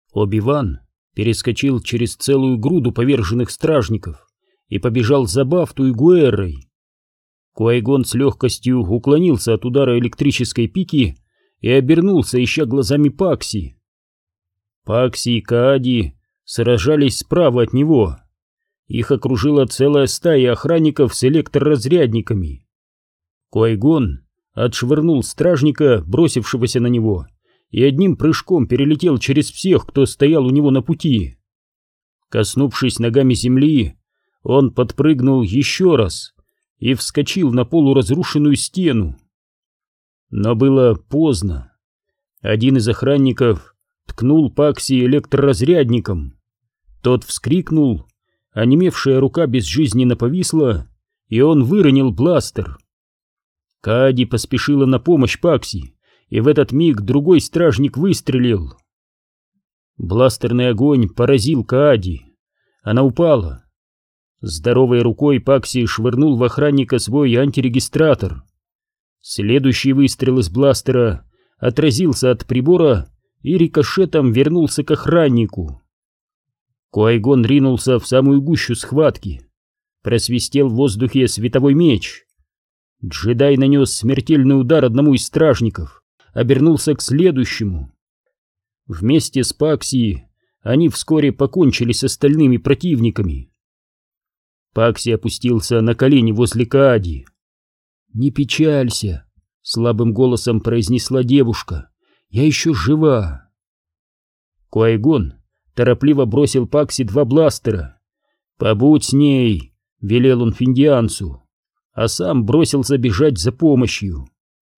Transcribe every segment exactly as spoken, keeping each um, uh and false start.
Оби-Ван перескочил через целую груду поверженных стражников и побежал за Бафту и Гуэррой. Куай-Гон с легкостью уклонился от удара электрической пики и обернулся, ища глазами Пакси. Пакси и Каади сражались справа от него. Их окружила целая стая охранников с электроразрядниками. Куай-Гон отшвырнул стражника, бросившегося на него, и одним прыжком перелетел через всех, кто стоял у него на пути. Коснувшись ногами земли, он подпрыгнул еще раз и вскочил на полуразрушенную стену. Но было поздно. Один из охранников ткнул Пакси электроразрядником. Тот вскрикнул, онемевшая рука безжизненно повисла, и он выронил бластер. Каади поспешила на помощь Пакси, и в этот миг другой стражник выстрелил. Бластерный огонь поразил Каади. Она упала. Здоровой рукой Пакси швырнул в охранника свой антирегистратор. Следующий выстрел из бластера отразился от прибора и рикошетом вернулся к охраннику. Куай-Гон ринулся в самую гущу схватки. Просвистел в воздухе световой меч. Джедай нанес смертельный удар одному из стражников, обернулся к следующему. Вместе с Пакси они вскоре покончили с остальными противниками. Пакси опустился на колени возле Каади. «Не печалься», — слабым голосом произнесла девушка, — «я еще жива». Куай-Гон торопливо бросил Пакси два бластера. «Побудь с ней», — велел он финдианцу, а сам бросился бежать за помощью.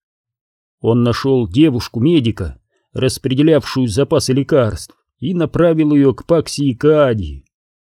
Он нашел девушку-медика, распределявшую запасы лекарств, и направил ее к Пакси и Каади.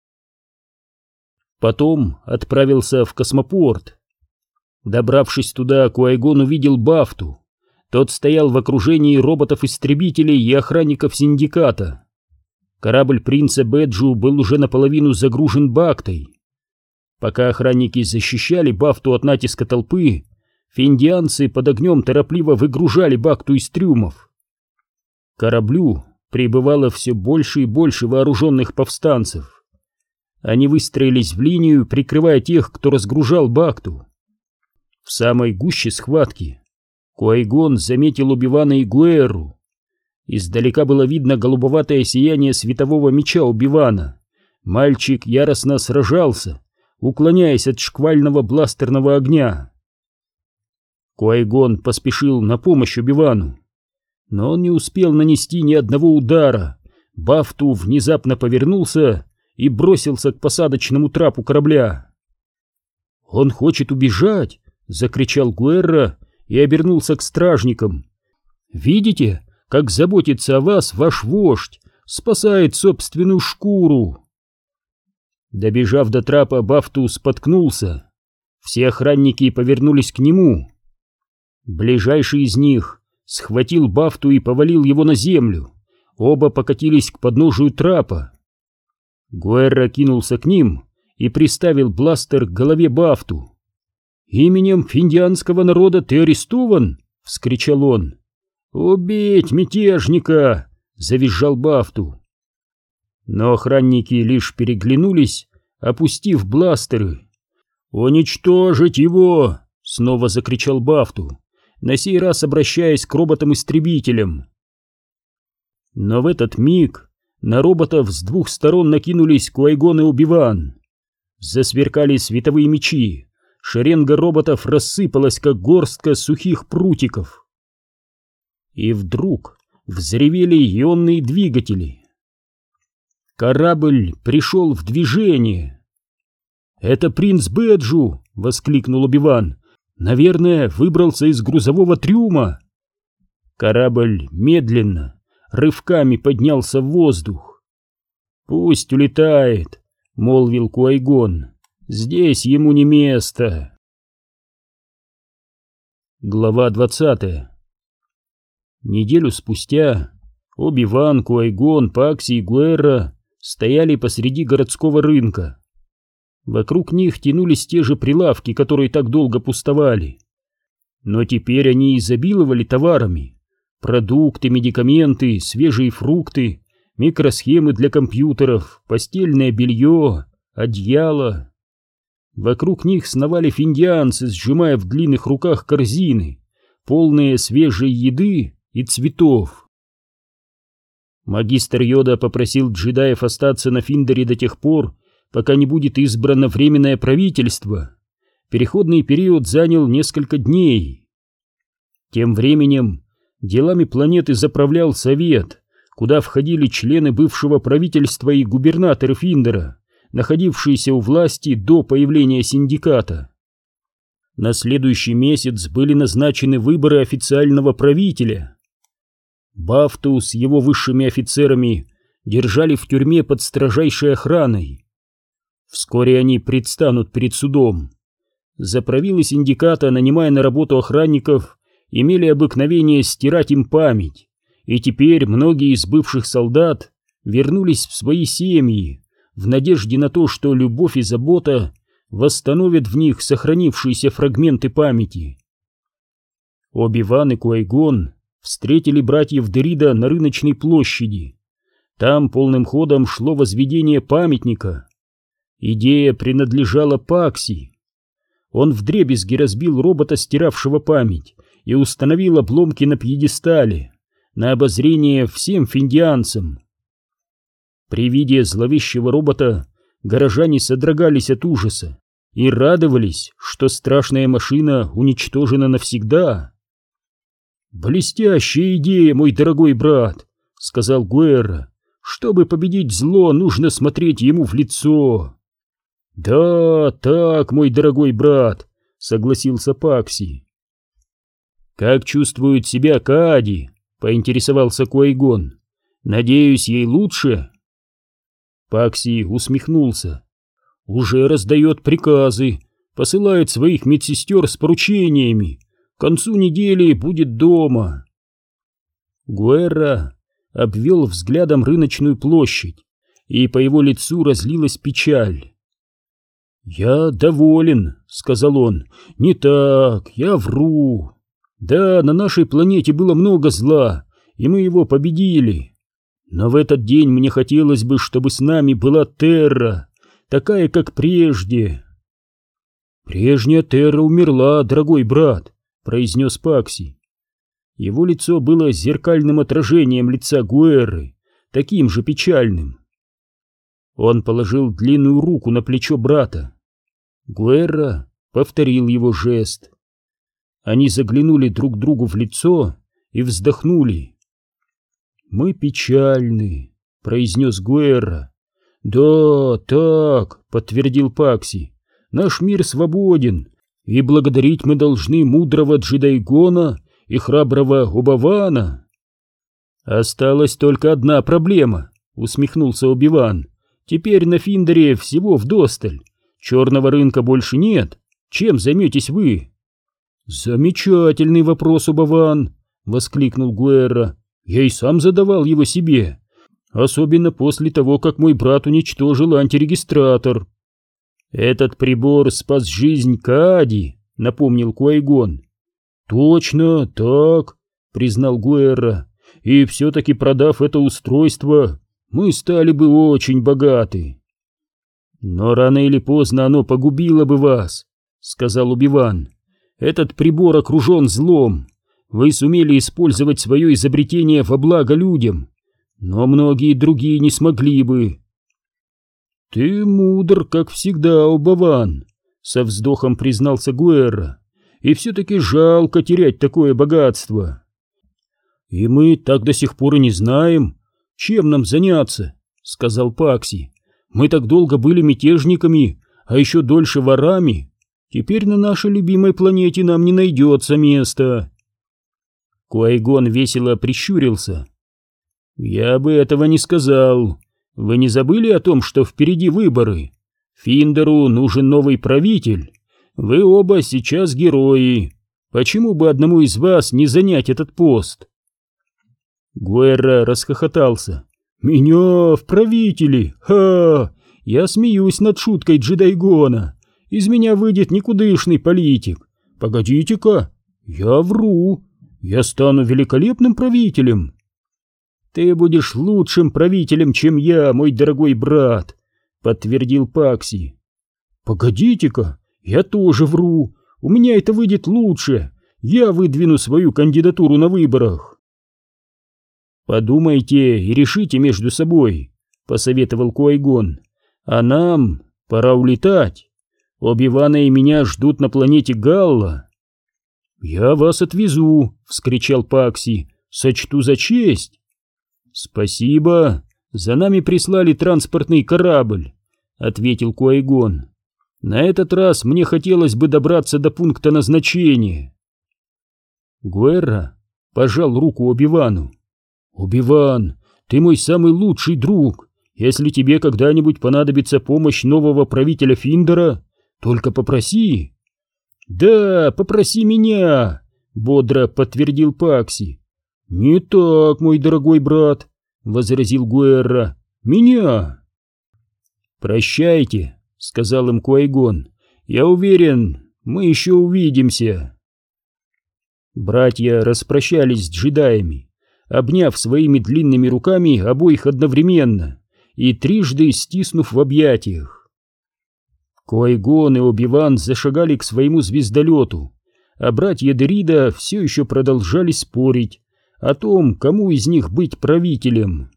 Потом отправился в космопорт. Добравшись туда, Куай-Гон увидел Бафту. Тот стоял в окружении роботов-истребителей и охранников синдиката. Корабль принца Бэджу был уже наполовину загружен Бактой. Пока охранники защищали Бафту от натиска толпы, финдианцы под огнем торопливо выгружали Бакту из трюмов. К кораблю прибывало все больше и больше вооруженных повстанцев. Они выстроились в линию, прикрывая тех, кто разгружал Бакту. В самой гуще схватки Куай-Гон заметил Оби-Вана и Гуэрру. Издалека было видно голубоватое сияние светового меча Оби-Вана. Мальчик яростно сражался, уклоняясь от шквального бластерного огня. Куай-Гон поспешил на помощь Оби-Вану, но он не успел нанести ни одного удара. Бафту внезапно повернулся и бросился к посадочному трапу корабля. «Он хочет убежать!» — закричал Гуэрра и обернулся к стражникам. «Видите, как заботится о вас ваш вождь, спасает собственную шкуру!» Добежав до трапа, Бафту споткнулся. Все охранники повернулись к нему. Ближайший из них схватил Бафту и повалил его на землю. Оба покатились к подножию трапа. Гуэрра кинулся к ним и приставил бластер к голове Бафту. «Именем финдианского народа ты арестован!» — вскричал он. «Убить мятежника!» — завизжал Бафту. Но охранники лишь переглянулись, опустив бластеры. «Уничтожить его!» — снова закричал Бафту, на сей раз обращаясь к роботам-истребителям. Но в этот миг на роботов с двух сторон накинулись Куай-Гон и Оби-Ван. Засверкали световые мечи, шеренга роботов рассыпалась, как горстка сухих прутиков. И вдруг взревели ионные двигатели. Корабль пришел в движение. «Это принц Бэджу!» — воскликнул Оби-Ван. «Наверное, выбрался из грузового трюма». Корабль медленно, рывками поднялся в воздух. «Пусть улетает», — молвил Куай-Гон. «Здесь ему не место». Глава двадцатая. Неделю спустя Оби-Ван, Куай-Гон, Пакси и Гуэрра стояли посреди городского рынка. Вокруг них тянулись те же прилавки, которые так долго пустовали. Но теперь они изобиловали товарами: продукты, медикаменты, свежие фрукты, микросхемы для компьютеров, постельное белье, одеяло. Вокруг них сновали финдианцы, сжимая в длинных руках корзины, полные свежей еды и цветов. Магистр Йода попросил джедаев остаться на Финдере до тех пор, пока не будет избрано временное правительство. Переходный период занял несколько дней. Тем временем делами планеты заправлял Совет, куда входили члены бывшего правительства и губернаторы Финдера, находившиеся у власти до появления синдиката. На следующий месяц были назначены выборы официального правителя. Бафту с его высшими офицерами держали в тюрьме под строжайшей охраной. Вскоре они предстанут перед судом. Заправилы синдиката, нанимая на работу охранников, имели обыкновение стирать им память, и теперь многие из бывших солдат вернулись в свои семьи в надежде на то, что любовь и забота восстановят в них сохранившиеся фрагменты памяти. Оби-Ван и Куай-Гон встретили братьев Деррида на рыночной площади. Там полным ходом шло возведение памятника. Идея принадлежала Пакси. Он вдребезги разбил робота, стиравшего память, и установил обломки на пьедестале, на обозрение всем финдианцам. При виде зловещего робота горожане содрогались от ужаса и радовались, что страшная машина уничтожена навсегда. «Блестящая идея, мой дорогой брат», — сказал Гуэрра. «Чтобы победить зло, нужно смотреть ему в лицо». «Да, так, мой дорогой брат», — согласился Пакси. «Как чувствует себя Каади?» — поинтересовался Куай-Гон. «Надеюсь, ей лучше?» Пакси усмехнулся. «Уже раздает приказы, посылает своих медсестер с поручениями. К концу недели будет дома». Гуэрра обвел взглядом рыночную площадь, и по его лицу разлилась печаль. «Я доволен», — сказал он. «Не так, я вру. Да, на нашей планете было много зла, и мы его победили. Но в этот день мне хотелось бы, чтобы с нами была Терра, такая, как прежде». «Прежняя Терра умерла, дорогой брат», — произнес Пакси. Его лицо было зеркальным отражением лица Гуэрры, таким же печальным. Он положил длинную руку на плечо брата. Гуэрра повторил его жест. Они заглянули друг другу в лицо и вздохнули. «Мы печальны», — произнес Гуэрра. «Да, так», — подтвердил Пакси. «Наш мир свободен, и благодарить мы должны мудрого Джедайгона и храброго Оби-Вана». «Осталась только одна проблема», — усмехнулся Оби-Ван. «Теперь на Финдере всего вдосталь. Черного рынка больше нет. Чем займетесь вы?» «Замечательный вопрос, Оби-Ван», — воскликнул Гуэрра. «Я и сам задавал его себе, особенно после того, как мой брат уничтожил антирегистратор». «Этот прибор спас жизнь Каади», — напомнил Куай-Гон. «Точно, так», — признал Гуэрра. «И все-таки, продав это устройство, мы стали бы очень богаты». «Но рано или поздно оно погубило бы вас», — сказал Оби-Ван. «Этот прибор окружен злом. Вы сумели использовать свое изобретение во благо людям, но многие другие не смогли бы». «Ты мудр, как всегда, Оби-Ван», — со вздохом признался Гуэрра. «И все-таки жалко терять такое богатство». «И мы так до сих пор и не знаем, чем нам заняться», — сказал Пакси. «Мы так долго были мятежниками, а еще дольше ворами. Теперь на нашей любимой планете нам не найдется места». Куай-Гон весело прищурился. «Я бы этого не сказал. Вы не забыли о том, что впереди выборы? Финдеру нужен новый правитель. Вы оба сейчас герои. Почему бы одному из вас не занять этот пост?» Гуэрра расхохотался. «Меня в правители? Ха! Я смеюсь над шуткой Джедайгона. Из меня выйдет никудышный политик. Погодите-ка, я вру. Я стану великолепным правителем». «Ты будешь лучшим правителем, чем я, мой дорогой брат», — подтвердил Пакси. «Погодите-ка, я тоже вру. У меня это выйдет лучше. Я выдвину свою кандидатуру на выборах». «Подумайте и решите между собой», — посоветовал Куай-Гон. «А нам пора улетать. Оби-Вана и меня ждут на планете Галла». «Я вас отвезу», — вскричал Пакси. «Сочту за честь». «Спасибо, за нами прислали транспортный корабль», — ответил Куай-Гон. «На этот раз мне хотелось бы добраться до пункта назначения». Гуэрра пожал руку Оби-Вану. «Оби-Ван, ты мой самый лучший друг. Если тебе когда-нибудь понадобится помощь нового правителя Финдора, только попроси». «Да, попроси меня», — бодро подтвердил Пакси. «Не так, мой дорогой брат», — возразил Гуэрра. «Меня». «Прощайте», — сказал им Куай-Гон. «Я уверен, мы еще увидимся». Братья распрощались с джедаями, обняв своими длинными руками обоих одновременно и трижды стиснув в объятиях. Куай-Гон и Оби-Ван зашагали к своему звездолету, а братья Дерида все еще продолжали спорить о том, кому из них быть правителем.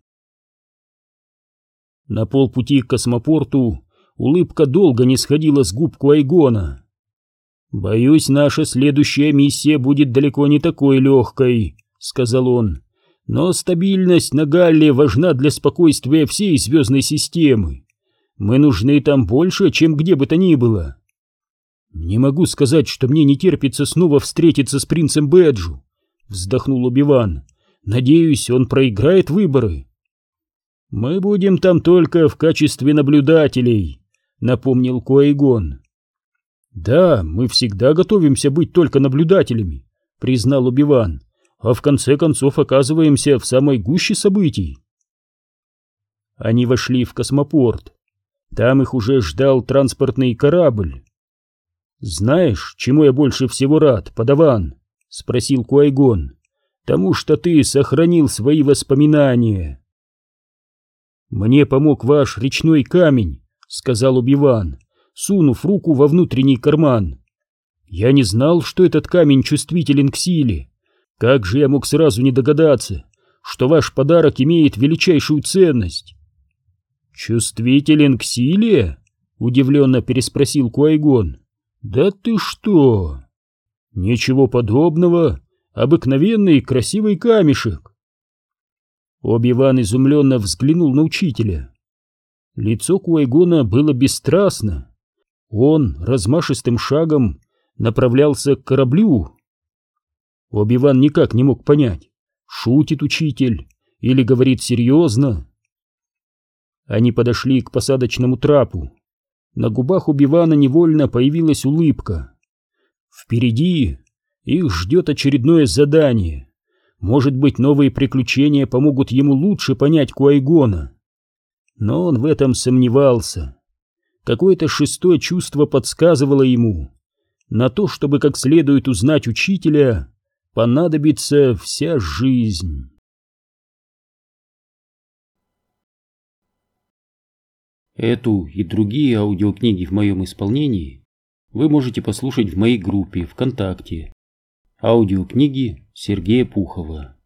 На полпути к космопорту улыбка долго не сходила с губ Куай-Гона. «Боюсь, наша следующая миссия будет далеко не такой легкой», — сказал он. «Но стабильность на Галле важна для спокойствия всей звездной системы. Мы нужны там больше, чем где бы то ни было». «Не могу сказать, что мне не терпится снова встретиться с принцем Бэджу», — вздохнул Оби-Ван. «Надеюсь, он проиграет выборы». «Мы будем там только в качестве наблюдателей», — напомнил Куай-Гон. «Да, мы всегда готовимся быть только наблюдателями», — признал Оби-Ван, «а в конце концов оказываемся в самой гуще событий». Они вошли в космопорт. Там их уже ждал транспортный корабль. «Знаешь, чему я больше всего рад, подаван?» — спросил Куай-Гон. «Тому, что ты сохранил свои воспоминания». «Мне помог ваш речной камень», — сказал Оби-Ван, сунув руку во внутренний карман. «Я не знал, что этот камень чувствителен к силе. Как же я мог сразу не догадаться, что ваш подарок имеет величайшую ценность?» «Чувствителен к силе?» — удивленно переспросил Куай-Гон. «Да ты что?» «Ничего подобного. Обыкновенный красивый камешек». Оби-Ван изумленно взглянул на учителя. Лицо Куай-Гона было бесстрастно. Он размашистым шагом направлялся к кораблю. Оби-Ван никак не мог понять, шутит учитель или говорит серьезно. Они подошли к посадочному трапу. На губах Оби-Вана невольно появилась улыбка. Впереди их ждет очередное задание. Может быть, новые приключения помогут ему лучше понять Куай-Гона. Но он в этом сомневался. Какое-то шестое чувство подсказывало ему: на то, чтобы как следует узнать учителя, понадобится вся жизнь. Эту и другие аудиокниги в моем исполнении вы можете послушать в моей группе ВКонтакте. Аудиокниги Сергея Пухова.